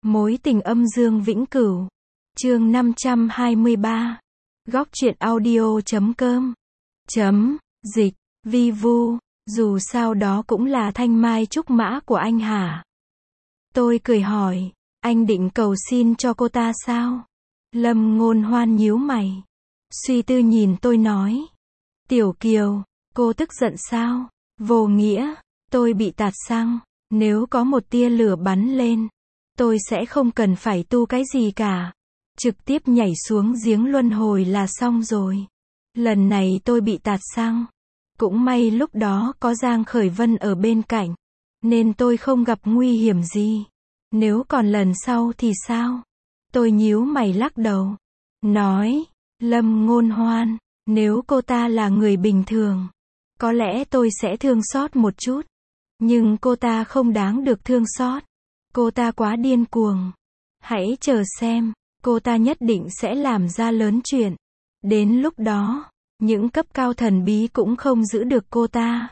Mối tình âm dương vĩnh cửu. Chương 523. Góc truyện audio.com. Dịch. Vi vu. Dù sao đó cũng là thanh mai trúc mã của anh hả? Tôi cười hỏi. Anh định cầu xin cho cô ta sao? Lâm Ngôn Hoan nhíu mày. Suy tư nhìn tôi nói. Tiểu Kiều, cô tức giận sao? Vô nghĩa, tôi bị tạt xăng. Nếu có một tia lửa bắn lên, tôi sẽ không cần phải tu cái gì cả. Trực tiếp nhảy xuống giếng luân hồi là xong rồi. Lần này tôi bị tạt xăng. Cũng may lúc đó có Giang Khởi Vân ở bên cạnh, nên tôi không gặp nguy hiểm gì. Nếu còn lần sau thì sao? Tôi nhíu mày lắc đầu. Nói, Lâm Ngôn Hoan, nếu cô ta là người bình thường, có lẽ tôi sẽ thương xót một chút. Nhưng cô ta không đáng được thương xót. Cô ta quá điên cuồng. Hãy chờ xem, cô ta nhất định sẽ làm ra lớn chuyện. Đến lúc đó, những cấp cao thần bí cũng không giữ được cô ta.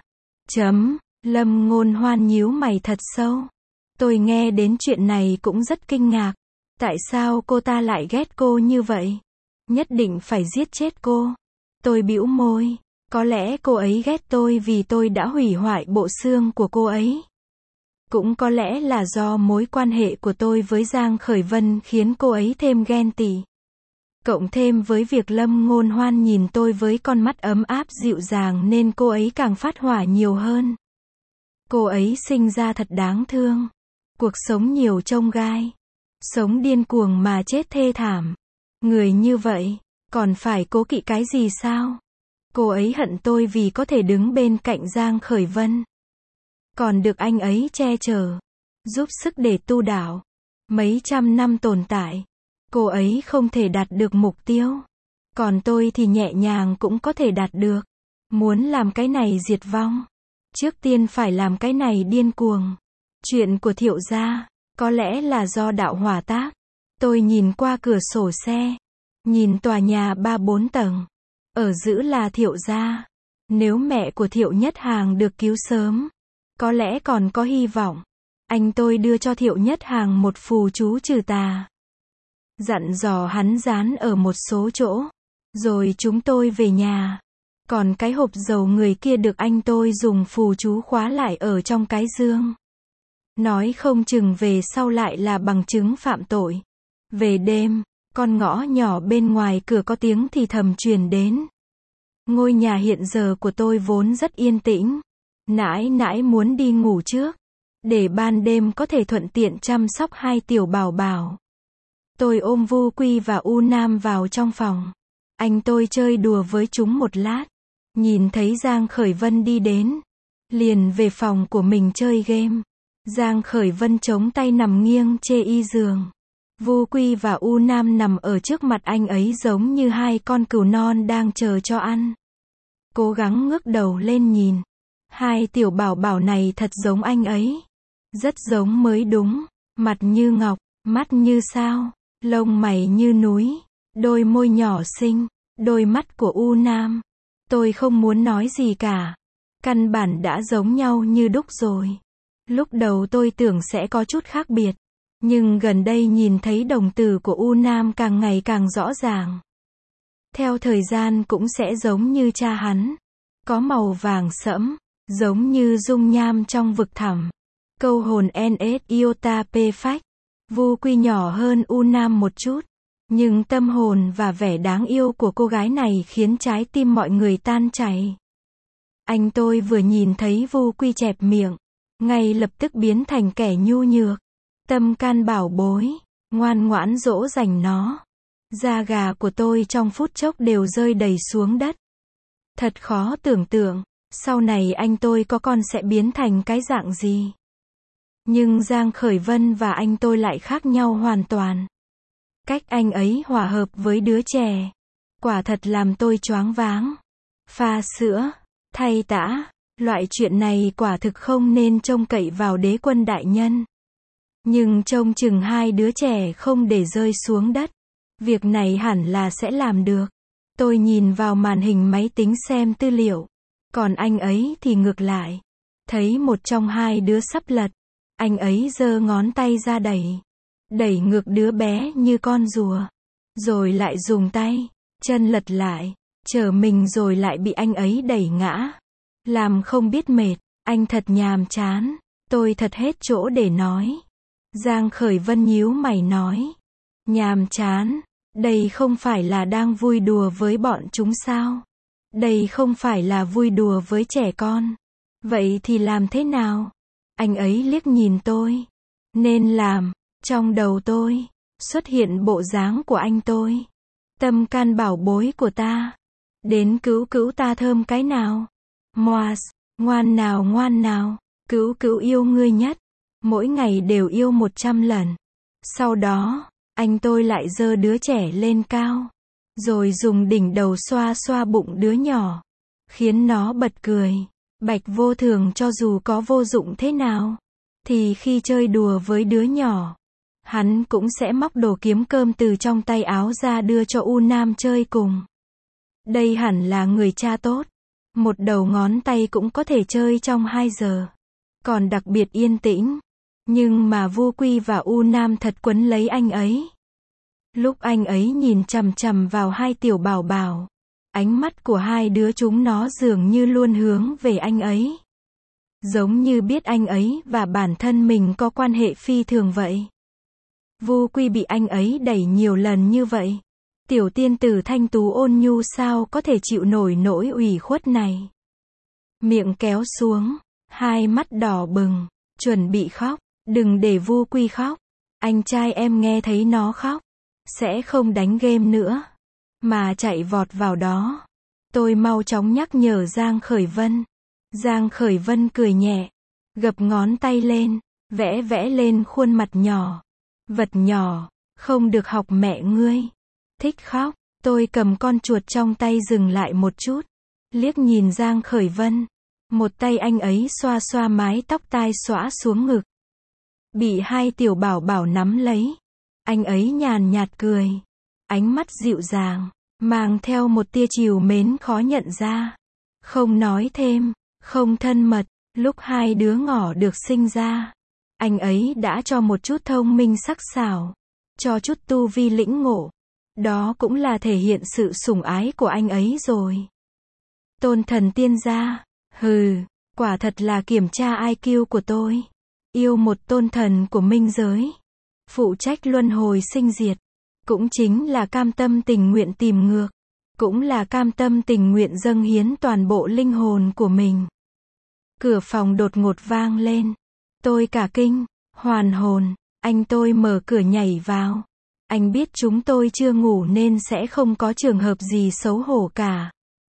Lâm Ngôn Hoan nhíu mày thật sâu. Tôi nghe đến chuyện này cũng rất kinh ngạc. Tại sao cô ta lại ghét cô như vậy? Nhất định phải giết chết cô. Tôi bĩu môi. Có lẽ cô ấy ghét tôi vì tôi đã hủy hoại bộ xương của cô ấy. Cũng có lẽ là do mối quan hệ của tôi với Giang Khởi Vân khiến cô ấy thêm ghen tị. Cộng thêm với việc Lâm Ngôn Hoan nhìn tôi với con mắt ấm áp dịu dàng nên cô ấy càng phát hỏa nhiều hơn. Cô ấy sinh ra thật đáng thương. Cuộc sống nhiều chông gai. Sống điên cuồng mà chết thê thảm. Người như vậy, còn phải cố kỵ cái gì sao? Cô ấy hận tôi vì có thể đứng bên cạnh Giang Khởi Vân. Còn được anh ấy che chở, giúp sức để tu đạo. Mấy trăm năm tồn tại, cô ấy không thể đạt được mục tiêu. Còn tôi thì nhẹ nhàng cũng có thể đạt được. Muốn làm cái này diệt vong, trước tiên phải làm cái này điên cuồng. Chuyện của Thiệu gia, có lẽ là do đạo hỏa tác. Tôi nhìn qua cửa sổ xe, nhìn tòa nhà 3-4 tầng. Ở giữa là Thiệu gia. Nếu mẹ của Thiệu Nhất Hàng được cứu sớm, có lẽ còn có hy vọng. Anh tôi đưa cho Thiệu Nhất Hàng một phù chú trừ tà. Dặn dò hắn dán ở một số chỗ. Rồi chúng tôi về nhà. Còn cái hộp dầu người kia được anh tôi dùng phù chú khóa lại ở trong cái giường. Nói không chừng về sau lại là bằng chứng phạm tội. Về đêm, con ngõ nhỏ bên ngoài cửa có tiếng thì thầm truyền đến. Ngôi nhà hiện giờ của tôi vốn rất yên tĩnh. Nãi nãi muốn đi ngủ trước, để ban đêm có thể thuận tiện chăm sóc hai tiểu bảo bảo. Tôi ôm Vu Quy và U Nam vào trong phòng. Anh tôi chơi đùa với chúng một lát. Nhìn thấy Giang Khởi Vân đi đến, liền về phòng của mình chơi game. Giang Khởi Vân chống tay nằm nghiêng chê y giường. Vu Quy và U Nam nằm ở trước mặt anh ấy giống như hai con cừu non đang chờ cho ăn. Cố gắng ngước đầu lên nhìn. Hai tiểu bảo bảo này thật giống anh ấy. Rất giống mới đúng. Mặt như ngọc, mắt như sao, lông mày như núi, đôi môi nhỏ xinh, đôi mắt của U Nam. Tôi không muốn nói gì cả. Căn bản đã giống nhau như đúc rồi. Lúc đầu tôi tưởng sẽ có chút khác biệt. Nhưng gần đây nhìn thấy đồng tử của U Nam càng ngày càng rõ ràng. Theo thời gian cũng sẽ giống như cha hắn. Có màu vàng sẫm, giống như dung nham trong vực thẳm. Câu hồn NS Iota P phách. Vu Quy nhỏ hơn U Nam một chút. Nhưng tâm hồn và vẻ đáng yêu của cô gái này khiến trái tim mọi người tan chảy. Anh tôi vừa nhìn thấy Vu Quy chẹp miệng, ngay lập tức biến thành kẻ nhu nhược. Tâm can bảo bối, ngoan ngoãn dỗ dành nó. Da gà của tôi trong phút chốc đều rơi đầy xuống đất. Thật khó tưởng tượng, sau này anh tôi có con sẽ biến thành cái dạng gì. Nhưng Giang Khởi Vân và anh tôi lại khác nhau hoàn toàn. Cách anh ấy hòa hợp với đứa trẻ, quả thật làm tôi choáng váng. Pha sữa, thay tã, loại chuyện này quả thực không nên trông cậy vào đế quân đại nhân. Nhưng trông chừng hai đứa trẻ không để rơi xuống đất. Việc này hẳn là sẽ làm được. Tôi nhìn vào màn hình máy tính xem tư liệu. Còn anh ấy thì ngược lại. Thấy một trong hai đứa sắp lật. Anh ấy giơ ngón tay ra đẩy. đẩy ngược đứa bé như con rùa. Rồi lại dùng tay, chân lật lại, chở mình rồi lại bị anh ấy đẩy ngã. Làm không biết mệt, anh thật nhàm chán. Tôi thật hết chỗ để nói. Giang Khởi Vân nhíu mày nói. Nhàm chán, đây không phải là đang vui đùa với bọn chúng sao? Đây không phải là vui đùa với trẻ con. Vậy thì làm thế nào? Anh ấy liếc nhìn tôi. Nên làm, trong đầu tôi xuất hiện bộ dáng của anh tôi. Tâm can bảo bối của ta. Đến cứu cứu ta thơm cái nào. Moas, ngoan nào, cứu cứu yêu ngươi nhất. Mỗi ngày đều yêu 100 lần. Sau đó, anh tôi lại giơ đứa trẻ lên cao. Rồi dùng đỉnh đầu xoa xoa bụng đứa nhỏ. Khiến nó bật cười. Bạch Vô Thường cho dù có vô dụng thế nào, thì khi chơi đùa với đứa nhỏ, hắn cũng sẽ móc đồ kiếm cơm từ trong tay áo ra đưa cho U Nam chơi cùng. Đây hẳn là người cha tốt. Một đầu ngón tay cũng có thể chơi trong 2 giờ. Còn đặc biệt yên tĩnh. Nhưng mà Vu Quy và U Nam thật quấn lấy anh ấy. Lúc anh ấy nhìn chằm chằm vào hai tiểu bảo bảo, ánh mắt của hai đứa chúng nó dường như luôn hướng về anh ấy. Giống như biết anh ấy và bản thân mình có quan hệ phi thường vậy. Vu Quy bị anh ấy đẩy nhiều lần như vậy. Tiểu tiên tử thanh tú ôn nhu sao có thể chịu nổi nỗi ủy khuất này. Miệng kéo xuống, hai mắt đỏ bừng, chuẩn bị khóc. Đừng để Vu Quy khóc. Anh trai em nghe thấy nó khóc, sẽ không đánh game nữa, mà chạy vọt vào đó. Tôi mau chóng nhắc nhở Giang Khởi Vân. Giang Khởi Vân cười nhẹ, gập ngón tay lên, vẽ lên khuôn mặt nhỏ. Vật nhỏ, không được học mẹ ngươi. Thích khóc. Tôi cầm con chuột trong tay dừng lại một chút, liếc nhìn Giang Khởi Vân. Một tay anh ấy xoa xoa mái tóc tai xõa xuống ngực. Bị hai tiểu bảo bảo nắm lấy. Anh ấy nhàn nhạt cười. Ánh mắt dịu dàng, mang theo một tia trìu mến khó nhận ra. Không nói thêm, không thân mật. Lúc hai đứa ngỏ được sinh ra, anh ấy đã cho một chút thông minh sắc sảo, cho chút tu vi lĩnh ngộ. Đó cũng là thể hiện sự sủng ái của anh ấy rồi. Tôn thần tiên gia, hừ, quả thật là kiểm tra IQ của tôi. Yêu một tôn thần của minh giới, phụ trách luân hồi sinh diệt, cũng chính là cam tâm tình nguyện tìm ngược, cũng là cam tâm tình nguyện dâng hiến toàn bộ linh hồn của mình. Cửa phòng đột ngột vang lên. Tôi cả kinh, hoàn hồn. Anh tôi mở cửa nhảy vào. Anh biết chúng tôi chưa ngủ nên sẽ không có trường hợp gì xấu hổ cả.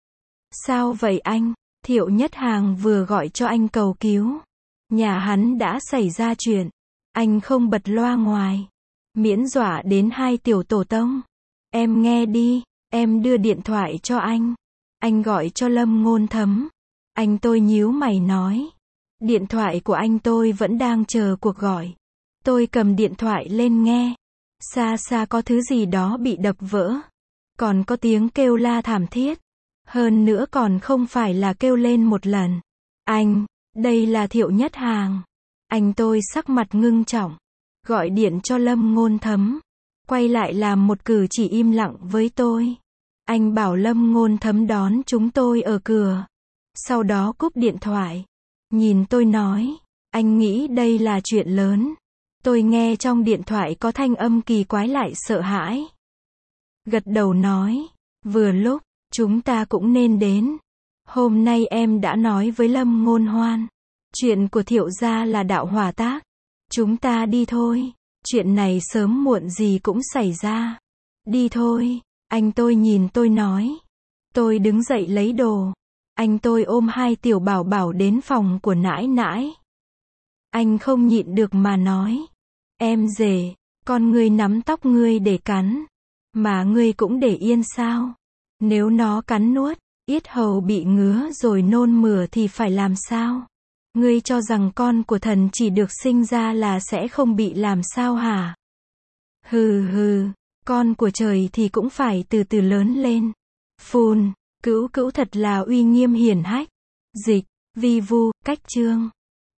Sao vậy anh? Thiệu Nhất Hàng vừa gọi cho anh cầu cứu. Nhà hắn đã xảy ra chuyện. Anh không bật loa ngoài, miễn dọa đến hai tiểu tổ tông. Em nghe đi, em đưa điện thoại cho anh. Anh gọi cho Lâm Ngôn Thấm. Anh tôi nhíu mày nói. Điện thoại của anh tôi vẫn đang chờ cuộc gọi. Tôi cầm điện thoại lên nghe. Xa xa có thứ gì đó bị đập vỡ. Còn có tiếng kêu la thảm thiết. Hơn nữa còn không phải là kêu lên một lần. Anh, đây là Thiệu Nhất Hàng. Anh tôi sắc mặt ngưng trọng. Gọi điện cho Lâm Ngôn Thấm. Quay lại làm một cử chỉ im lặng với tôi. Anh bảo Lâm Ngôn Thấm đón chúng tôi ở cửa. Sau đó cúp điện thoại. Nhìn tôi nói. Anh nghĩ đây là chuyện lớn. Tôi nghe trong điện thoại có thanh âm kỳ quái lại sợ hãi. Gật đầu nói. Vừa lúc, chúng ta cũng nên đến. Hôm nay em đã nói với Lâm Ngôn Hoan. Chuyện của Thiệu gia là đạo hỏa tác. Chúng ta đi thôi. Chuyện này sớm muộn gì cũng xảy ra. Đi thôi. Anh tôi nhìn tôi nói. Tôi đứng dậy lấy đồ. Anh tôi ôm hai tiểu bảo bảo đến phòng của nãi nãi. Anh không nhịn được mà nói. Em rể, con ngươi nắm tóc ngươi để cắn. Mà ngươi cũng để yên sao? Nếu nó cắn nuốt, yết hầu bị ngứa rồi nôn mửa thì phải làm sao? Ngươi cho rằng con của thần chỉ được sinh ra là sẽ không bị làm sao hả? Hừ hừ, con của trời thì cũng phải từ từ lớn lên. Phun, cữu cữu thật là uy nghiêm hiển hách. Dịch, vi vu, cách chương.